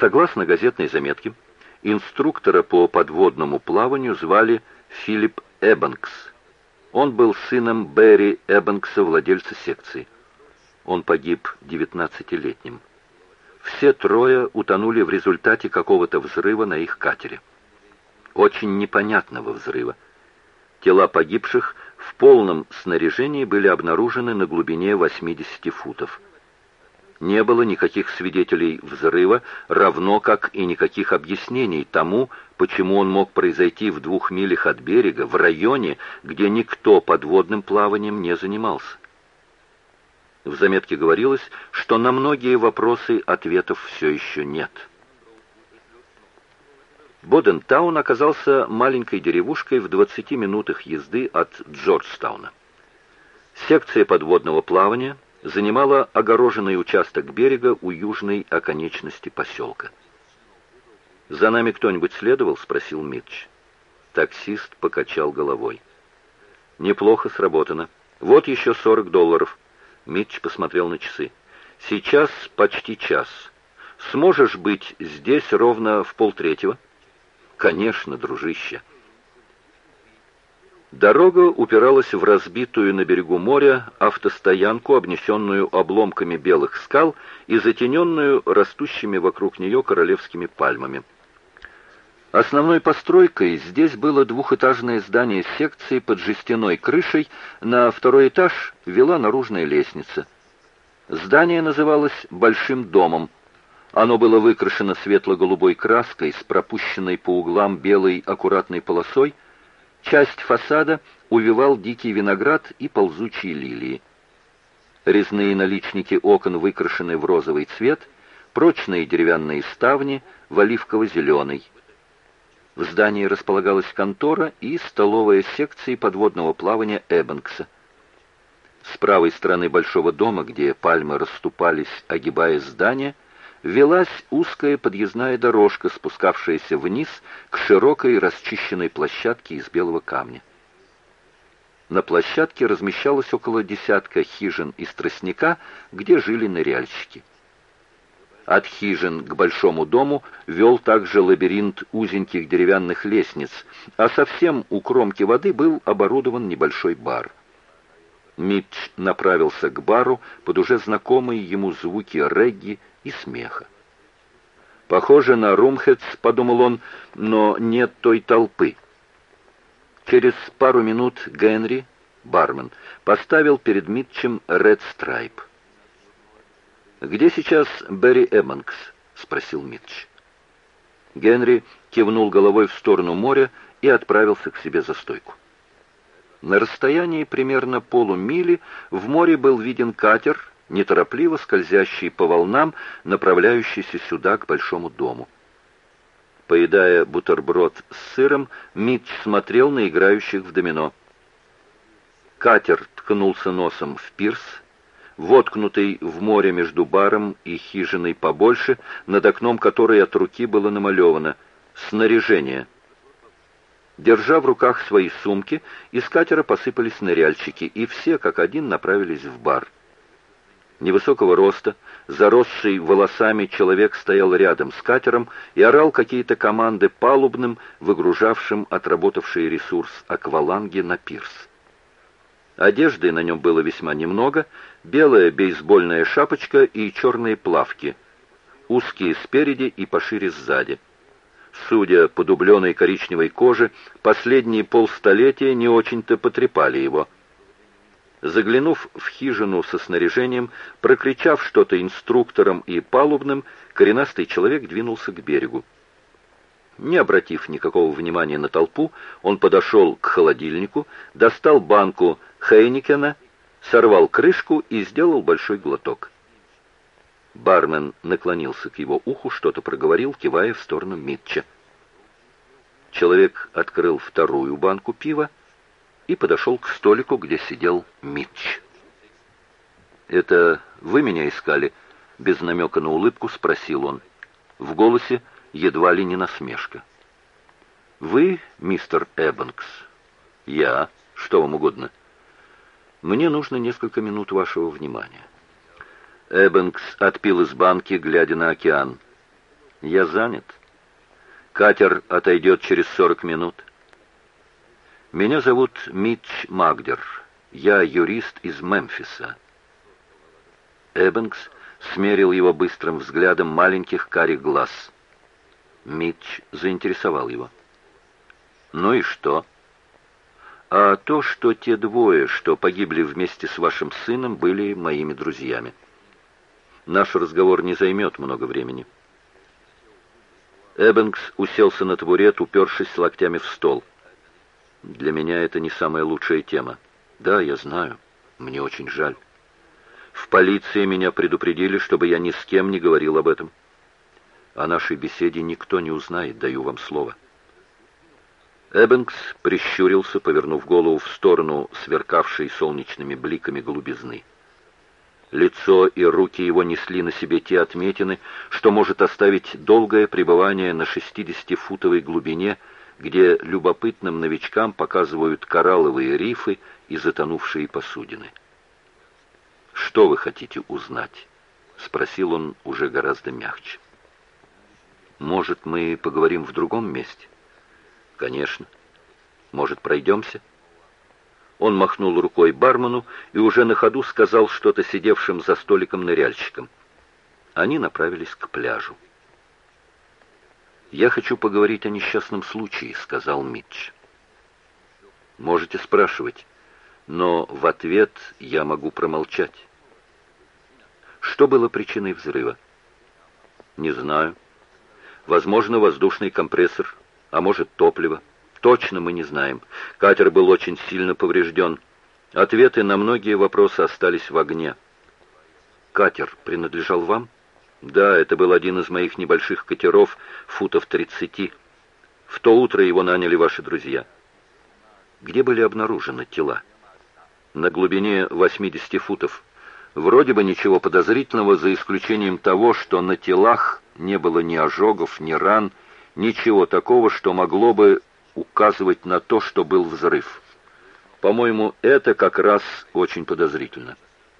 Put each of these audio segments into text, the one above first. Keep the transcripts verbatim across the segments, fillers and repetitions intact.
Согласно газетной заметке, инструктора по подводному плаванию звали Филипп Эббанкс. Он был сыном Берри Эббанкса, владельца секции. Он погиб девятнадцатилетним. Все трое утонули в результате какого-то взрыва на их катере. Очень непонятного взрыва. Тела погибших в полном снаряжении были обнаружены на глубине восьмидесяти футов. Не было никаких свидетелей взрыва, равно как и никаких объяснений тому, почему он мог произойти в двух милях от берега, в районе, где никто подводным плаванием не занимался. В заметке говорилось, что на многие вопросы ответов все еще нет. Бодентаун оказался маленькой деревушкой в двадцати минутах езды от Джорджтауна. Секция подводного плавания занимала огороженный участок берега у южной оконечности поселка. «За нами кто-нибудь следовал?» — спросил Митч. Таксист покачал головой. «Неплохо сработано. Вот еще сорок долларов». Митч посмотрел на часы. «Сейчас почти час. Сможешь быть здесь ровно в полтретьего?» «Конечно, дружище». Дорога упиралась в разбитую на берегу моря автостоянку, обнесенную обломками белых скал и затененную растущими вокруг нее королевскими пальмами. Основной постройкой здесь было двухэтажное здание секции под жестяной крышей, на второй этаж вела наружная лестница. Здание называлось «Большим домом». Оно было выкрашено светло-голубой краской с пропущенной по углам белой аккуратной полосой. Часть фасада увивал дикий виноград и ползучие лилии. Резные наличники окон выкрашены в розовый цвет, прочные деревянные ставни в оливково-зеленый. В здании располагалась контора и столовая секции подводного плавания Эббанкса. С правой стороны большого дома, где пальмы расступались, огибая здание, велась узкая подъездная дорожка, спускавшаяся вниз к широкой расчищенной площадке из белого камня. На площадке размещалось около десятка хижин из тростника, где жили ныряльщики. От хижин к большому дому вел также лабиринт узеньких деревянных лестниц, а совсем у кромки воды был оборудован небольшой бар. Митч направился к бару под уже знакомые ему звуки регги и смеха. «Похоже на Румхедс», — подумал он, — «но нет той толпы». Через пару минут Генри, бармен, поставил перед Митчем Ред Страйп. «Где сейчас Берри Эббанкс?» — спросил Митч. Генри кивнул головой в сторону моря и отправился к себе за стойку. На расстоянии примерно полумили в море был виден катер, неторопливо скользящий по волнам, направляющийся сюда, к большому дому. Поедая бутерброд с сыром, Митч смотрел на играющих в домино. Катер ткнулся носом в пирс, воткнутый в море между баром и хижиной побольше, над окном которой от руки было намалевано «Снаряжение». Держа в руках свои сумки, из катера посыпались ныряльщики, и все, как один, направились в бар. Невысокого роста, заросший волосами человек стоял рядом с катером и орал какие-то команды палубным, выгружавшим отработавший ресурс акваланги на пирс. Одежды на нем было весьма немного, белая бейсбольная шапочка и черные плавки, узкие спереди и пошире сзади. Судя по дубленой коричневой коже, последние полстолетия не очень-то потрепали его. Заглянув в хижину со снаряжением, прокричав что-то инструкторам и палубным, коренастый человек двинулся к берегу. Не обратив никакого внимания на толпу, он подошел к холодильнику, достал банку Хейникена, сорвал крышку и сделал большой глоток. Бармен наклонился к его уху, что-то проговорил, кивая в сторону Митча. Человек открыл вторую банку пива и подошел к столику, где сидел Митч. «Это вы меня искали?» — без намека на улыбку спросил он. В голосе едва ли не насмешка. «Вы, мистер Эббанкс?» «Я. Что вам угодно?» «Мне нужно несколько минут вашего внимания». Эббанкс отпил из банки, глядя на океан. Я занят. Катер отойдет через сорок минут. Меня зовут Митч Магдер. Я юрист из Мемфиса. Эббингс смерил его быстрым взглядом маленьких карих глаз. Митч заинтересовал его. «Ну и что?» «А то, что те двое, что погибли вместе с вашим сыном, были моими друзьями. Наш разговор не займет много времени». Эббингс уселся на табурет, упершись локтями в стол. «Для меня это не самая лучшая тема. Да, я знаю. Мне очень жаль. В полиции меня предупредили, чтобы я ни с кем не говорил об этом. О нашей беседе никто не узнает, даю вам слово». Эббингс прищурился, повернув голову в сторону сверкавшей солнечными бликами голубизны. Лицо и руки его несли на себе те отметины, что может оставить долгое пребывание на шестидесятифутовой глубине, где любопытным новичкам показывают коралловые рифы и затонувшие посудины. «Что вы хотите узнать?» — спросил он уже гораздо мягче. «Может, мы поговорим в другом месте?» «Конечно. Может, пройдемся?» Он махнул рукой бармену и уже на ходу сказал что-то сидевшим за столиком ныряльщикам. Они направились к пляжу. «Я хочу поговорить о несчастном случае», — сказал Митч. «Можете спрашивать, но в ответ я могу промолчать». «Что было причиной взрыва?» «Не знаю. Возможно, воздушный компрессор, а может, топливо. Точно мы не знаем. Катер был очень сильно поврежден. Ответы на многие вопросы остались в огне». «Катер принадлежал вам?» «Да, это был один из моих небольших катеров, футов тридцати. В то утро его наняли ваши друзья». «Где были обнаружены тела?» «На глубине восьмидесяти футов. Вроде бы ничего подозрительного, за исключением того, что на телах не было ни ожогов, ни ран, ничего такого, что могло бы указывать на то, что был взрыв. По-моему, это как раз очень подозрительно».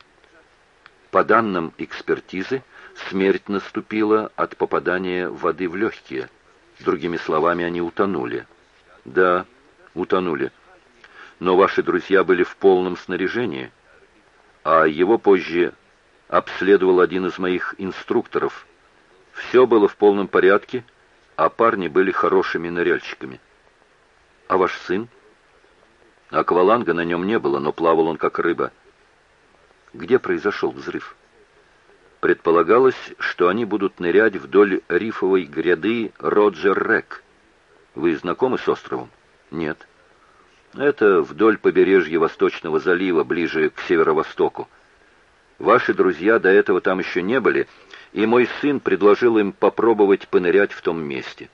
По данным экспертизы, смерть наступила от попадания воды в легкие. Другими словами, они утонули. Да, утонули. Но ваши друзья были в полном снаряжении, а его позже обследовал один из моих инструкторов. Все было в полном порядке, а парни были хорошими ныряльщиками. А ваш сын? Акваланга на нем не было, но плавал он как рыба. Где произошел взрыв? Предполагалось, что они будут нырять вдоль рифовой гряды Роджер-Рек. Вы знакомы с островом? Нет. Это вдоль побережья Восточного залива, ближе к северо-востоку. Ваши друзья до этого там еще не были, и мой сын предложил им попробовать понырять в том месте.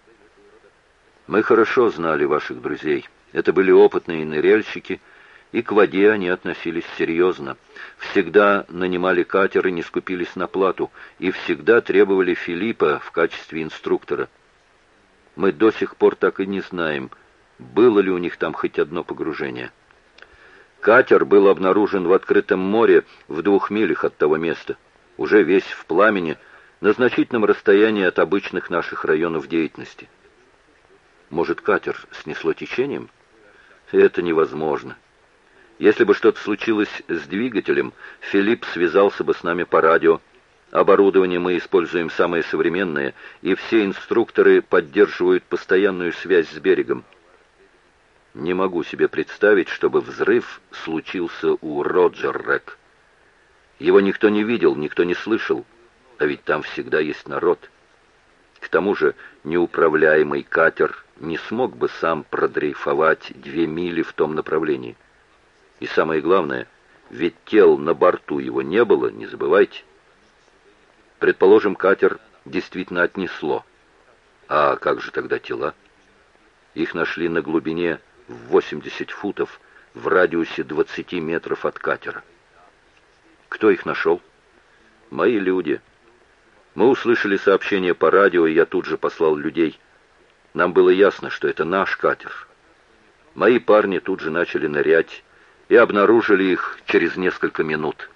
Мы хорошо знали ваших друзей. Это были опытные ныряльщики, и к воде они относились серьезно. Всегда нанимали катер и не скупились на плату, и всегда требовали Филиппа в качестве инструктора. Мы до сих пор так и не знаем, было ли у них там хоть одно погружение. Катер был обнаружен в открытом море в двух милях от того места, уже весь в пламени, на значительном расстоянии от обычных наших районов деятельности. Может, катер снесло течением? Это невозможно. Если бы что-то случилось с двигателем, Филипп связался бы с нами по радио. Оборудование мы используем самое современное, и все инструкторы поддерживают постоянную связь с берегом. Не могу себе представить, чтобы взрыв случился у Роджер-Рек. Его никто не видел, никто не слышал, а ведь там всегда есть народ. К тому же неуправляемый катер не смог бы сам продрейфовать две мили в том направлении. И самое главное, ведь тел на борту его не было, не забывайте. Предположим, катер действительно отнесло. А как же тогда тела? Их нашли на глубине в восемьдесят футов, в радиусе двадцати метров от катера. Кто их нашел? Мои люди. Мы услышали сообщение по радио, и я тут же послал людей. Нам было ясно, что это наш катер. Мои парни тут же начали нырять и обнаружили их через несколько минут.